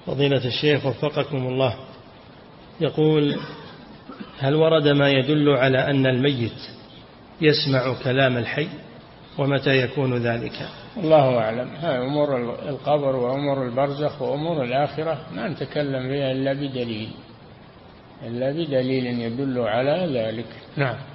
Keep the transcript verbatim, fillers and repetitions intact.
فضيلة الشيخ وفقكم الله، يقول: هل ورد ما يدل على أن الميت يسمع كلام الحي؟ ومتى يكون ذلك؟ الله أعلم. هاي أمور القبر وأمور البرزخ وأمور الآخرة ما نتكلم فيها إلا بدليل إلا بدليل يدل على ذلك. نعم.